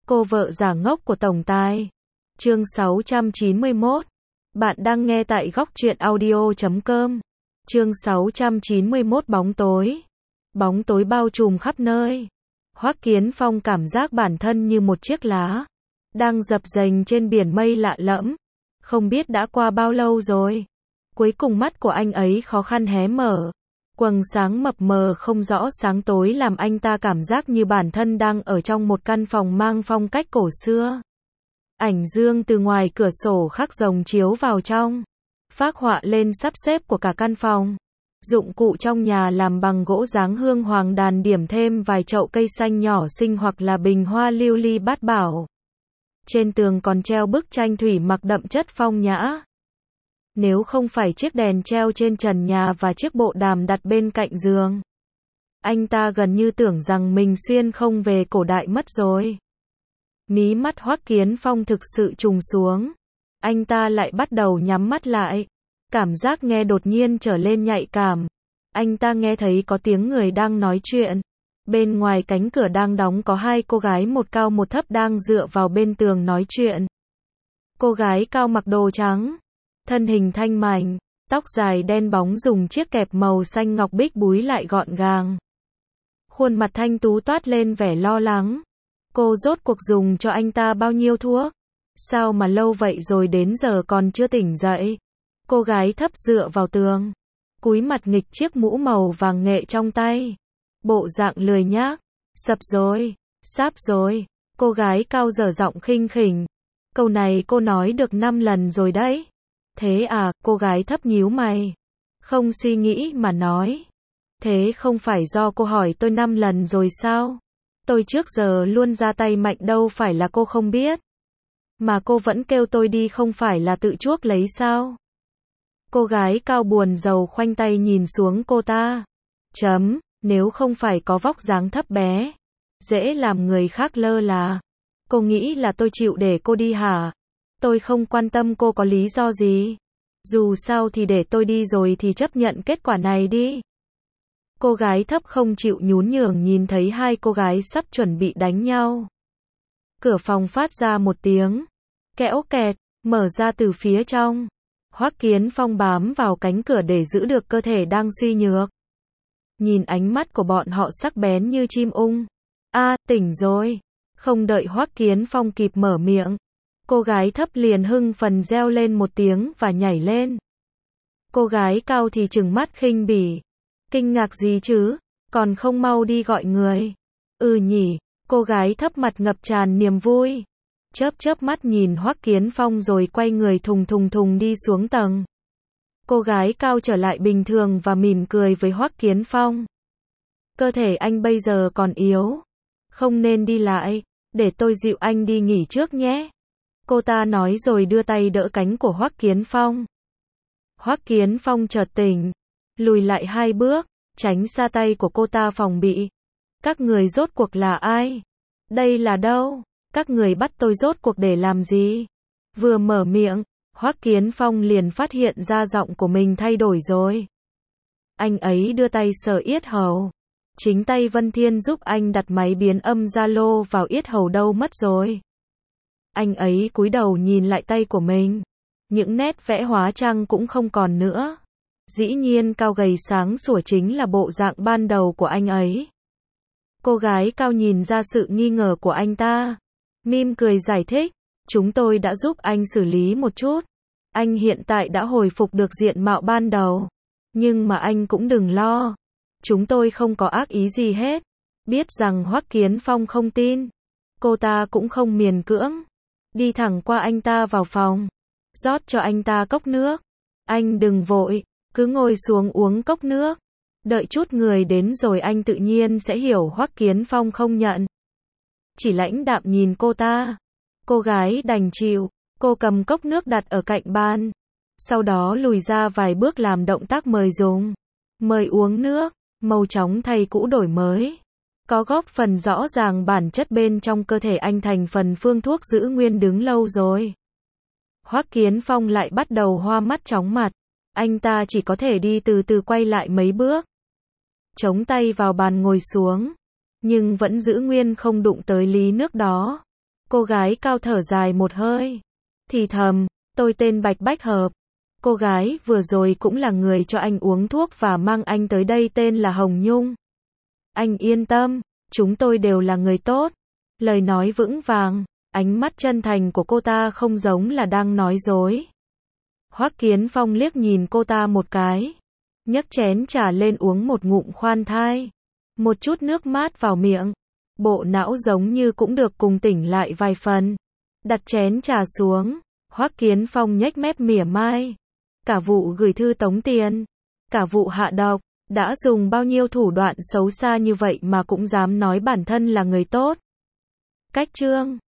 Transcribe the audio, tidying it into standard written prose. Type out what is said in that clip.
Cô vợ giả ngốc của tổng tài. Chương 691. Bạn đang nghe tại góc truyện audio.com. Chương 691 bóng tối. Bóng tối bao trùm khắp nơi. Hoắc Kiến Phong cảm giác bản thân như một chiếc lá đang dập dềnh trên biển mây lạ lẫm. Không biết đã qua bao lâu rồi. Cuối cùng mắt của anh ấy khó khăn hé mở. Quầng sáng mập mờ không rõ sáng tối làm anh ta cảm giác như bản thân đang ở trong một căn phòng mang phong cách cổ xưa. Ảnh dương từ ngoài cửa sổ khắc rồng chiếu vào trong, phác họa lên sắp xếp của cả căn phòng. Dụng cụ trong nhà làm bằng gỗ dáng hương hoàng đàn điểm thêm vài chậu cây xanh nhỏ xinh hoặc là bình hoa lưu ly bát bảo. Trên tường còn treo bức tranh thủy mặc đậm chất phong nhã. Nếu không phải chiếc đèn treo trên trần nhà và chiếc bộ đàm đặt bên cạnh giường, anh ta gần như tưởng rằng mình xuyên không về cổ đại mất rồi. Mí mắt Hoắc Kiến Phong thực sự trùng xuống. Anh ta lại bắt đầu nhắm mắt lại. Cảm giác nghe đột nhiên trở lên nhạy cảm. Anh ta nghe thấy có tiếng người đang nói chuyện. Bên ngoài cánh cửa đang đóng có hai cô gái một cao một thấp đang dựa vào bên tường nói chuyện. Cô gái cao mặc đồ trắng, thân hình thanh mảnh, tóc dài đen bóng dùng chiếc kẹp màu xanh ngọc bích búi lại gọn gàng. Khuôn mặt thanh tú toát lên vẻ lo lắng. Cô rốt cuộc dùng cho anh ta bao nhiêu thuốc? Sao mà lâu vậy rồi đến giờ còn chưa tỉnh dậy? Cô gái thấp dựa vào tường, cúi mặt nghịch chiếc mũ màu vàng nghệ trong tay. Bộ dạng lười nhác. Sập rồi, sáp rồi. Cô gái cao dở giọng khinh khỉnh. Câu này cô nói được 5 lần rồi đấy. Thế à, cô gái thấp nhíu mày. Không suy nghĩ mà nói. Thế không phải do cô hỏi tôi 5 lần rồi sao? Tôi trước giờ luôn ra tay mạnh đâu phải là cô không biết. Mà cô vẫn kêu tôi đi không phải là tự chuốc lấy sao? Cô gái cao buồn rầu khoanh tay nhìn xuống cô ta. Nếu không phải có vóc dáng thấp bé, dễ làm người khác lơ là. Cô nghĩ là tôi chịu để cô đi hả? Tôi không quan tâm cô có lý do gì. Dù sao thì để tôi đi rồi thì chấp nhận kết quả này đi. Cô gái thấp không chịu nhún nhường nhìn thấy hai cô gái sắp chuẩn bị đánh nhau. Cửa phòng phát ra một tiếng kẽo kẹt, mở ra từ phía trong. Hoắc Kiến Phong bám vào cánh cửa để giữ được cơ thể đang suy nhược. Nhìn ánh mắt của bọn họ sắc bén như chim ung. Tỉnh rồi. Không đợi Hoắc Kiến Phong kịp mở miệng, cô gái thấp liền hưng phấn reo lên một tiếng và nhảy lên. Cô gái cao thì trừng mắt khinh bỉ. Kinh ngạc gì chứ, còn không mau đi gọi người. Nhỉ, cô gái thấp mặt ngập tràn niềm vui. Chớp mắt nhìn Hoắc Kiến Phong rồi quay người thùng thùng đi xuống tầng. Cô gái cao trở lại bình thường và mỉm cười với Hoắc Kiến Phong. Cơ thể anh bây giờ còn yếu, không nên đi lại, để tôi dịu anh đi nghỉ trước nhé. Cô ta nói rồi đưa tay đỡ cánh của Hoắc Kiến Phong. Hoắc Kiến Phong chợt tỉnh, lùi lại 2 bước, tránh xa tay của cô ta phòng bị. Các người rốt cuộc là ai? Đây là đâu? Các người bắt tôi rốt cuộc để làm gì? Vừa mở miệng, Hoắc Kiến Phong liền phát hiện ra giọng của mình thay đổi rồi. Anh ấy đưa tay sờ yết hầu. Chính tay Vân Thiên giúp anh đặt máy biến âm Zalo vào yết hầu đâu mất rồi. Anh ấy cúi đầu nhìn lại tay của mình. Những nét vẽ hóa trang cũng không còn nữa. Dĩ nhiên cao gầy sáng sủa chính là bộ dạng ban đầu của anh ấy. Cô gái cao nhìn ra sự nghi ngờ của anh ta. Mỉm cười giải thích. Chúng tôi đã giúp anh xử lý một chút. Anh hiện tại đã hồi phục được diện mạo ban đầu. Nhưng mà anh cũng đừng lo. Chúng tôi không có ác ý gì hết. Biết rằng Hoắc Kiến Phong không tin, cô ta cũng không miễn cưỡng. Đi thẳng qua anh ta vào phòng. Rót cho anh ta cốc nước. Anh đừng vội, cứ ngồi xuống uống cốc nước. Đợi chút người đến rồi anh tự nhiên sẽ hiểu. Hoắc Kiến Phong không nhận. Chỉ lãnh đạm nhìn cô ta. Cô gái đành chịu. Cô cầm cốc nước đặt ở cạnh bàn. Sau đó lùi ra vài bước làm động tác mời dùng. Mời uống nước. Màu chóng thay cũ đổi mới. Có góp phần rõ ràng bản chất bên trong cơ thể anh thành phần phương thuốc giữ nguyên đứng lâu rồi. Hoắc Kiến Phong lại bắt đầu hoa mắt chóng mặt. Anh ta chỉ có thể đi từ từ quay lại mấy bước. Chống tay vào bàn ngồi xuống. Nhưng vẫn giữ nguyên không đụng tới ly nước đó. Cô gái cao thở dài một hơi. Thì thầm, tôi tên Bạch Bách Hợp. Cô gái vừa rồi cũng là người cho anh uống thuốc và mang anh tới đây tên là Hồng Nhung. Anh yên tâm, chúng tôi đều là người tốt. Lời nói vững vàng, ánh mắt chân thành của cô ta không giống là đang nói dối. Hoắc Kiến Phong liếc nhìn cô ta một cái, nhấc chén trà lên uống một ngụm khoan thai. Một chút nước mát vào miệng, bộ não giống như cũng được cùng tỉnh lại vài phần. Đặt chén trà xuống, Hoắc Kiến Phong nhếch mép mỉa mai. Cả vụ gửi thư tống tiền, cả vụ hạ độc, đã dùng bao nhiêu thủ đoạn xấu xa như vậy mà cũng dám nói bản thân là người tốt. Cách chương